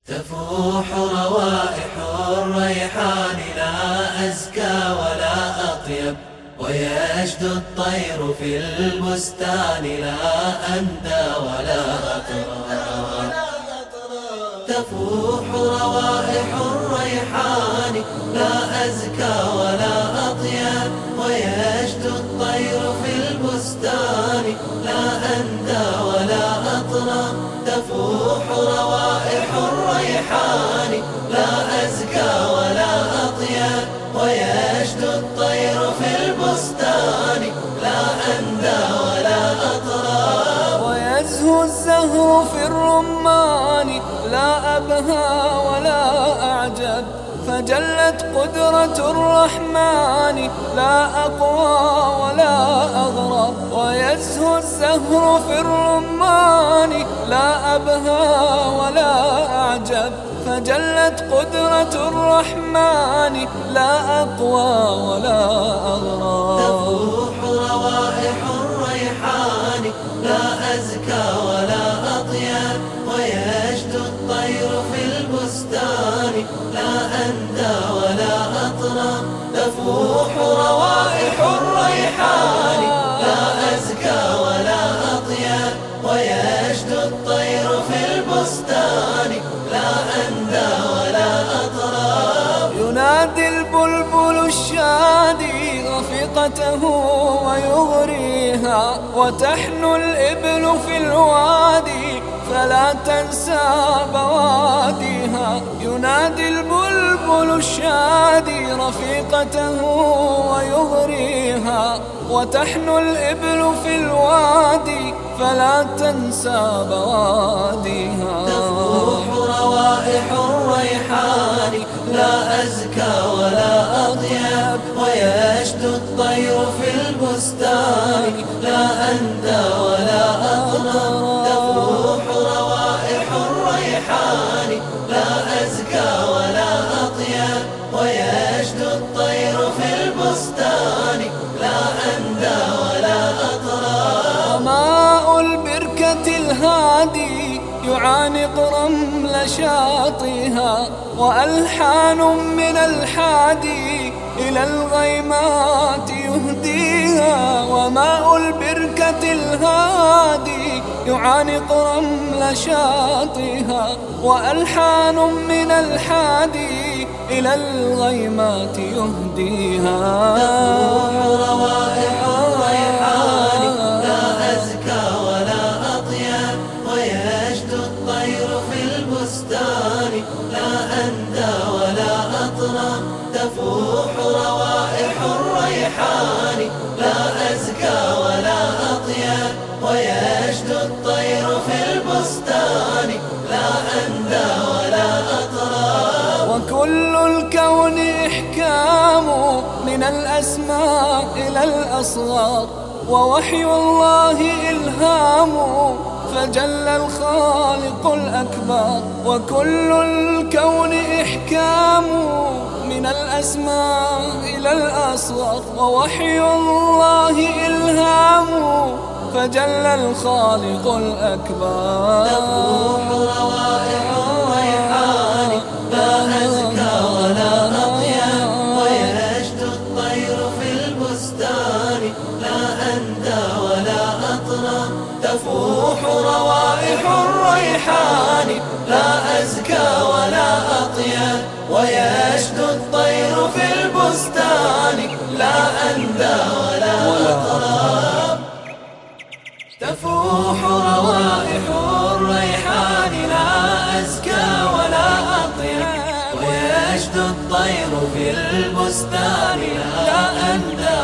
تفوح روائح الريحان لا أزكى ولا أطيب، ويشدو الطير في البستان لا أندى ولا أطرى. تفوح روائح الريحان لا أزكى ولا أطيب، ويشدو الطير في البستان لا أندى ولا أطرى. تفوح روائح الريحان لا أزكى ولا أطيب، ويشدو الطير في البستان لا أندى ولا أطرى. ويزهو الزهر في الرمان لا أبهى ولا أعجب، فجلت قدرة الرحمن لا أقوى ولا أغرب. ويزهو الزهر في الرمان لا أبهى ولا أعجب، فجلت قدرة الرحمن لا أقوى ولا أغرب. تفوح روائح الريحان لا أزكى ولا أطيب، ويشدو الطير في البستان لا أندى ولا أطرى. تفوح روائح الريحان لا أزكى ولا أطيب، ويشدو الطير في البستان لا أندى ولا أطرى. ينادي البلبل الشادي رفيقته ويغريها، وتحنو الإبل في الوادي فلا تنسى بواديها. ينادي البلبل الشادي رفيقته ويغريها، وتحنو الإبل في الوادي فلا تنسى بواديها. تفوح روائح الريحان لا أزكى ولا أطيب، ويشدو الطير في البستان لا أندى ولا أطرى. تفوح روائح الريحان لا أزكى ولا أطيب، ويشدو الطير في البستان لا أندى ولا أطرى. وماء البركة الهادي يعانق رمل شاطئها، وألحان من الحادي إلى الغيمات يهديها. وماء البركة الهادي يعانق رمل شاطئها، وألحان من الحادي إلى الغيمات يهديها. تفوح روائح الريحان لا أزكى ولا أطيب، ويشدو الطير في البستان لا أندى ولا أطرى. تفوح روائح الريحان لا أزكى ولا أطيب، ويشدو الطير في البستان لا أندى ولا أطرى. وكل الكون إحكام من الأسماء إلى الأصغار، ووحي الله إلهام فجل الخالق الأكبر. وكل الكون إحكام من الأسماء إلى الأصغر، ووحي الله إلهام فجل الخالق الأكبر. تفوح روائح الريحان لا أزكى ولا أطيب، ويشدو الطير في البستان لا أندى ولا أطرى. تفوح روائح الريحان لا أزكى ولا أطيب، ويشدو الطير في البستان لا أندى ولا أطرى. تفوح روائح الريحان لا أزكى ولا أطيب، ويشدو الطير في البستان لا أندى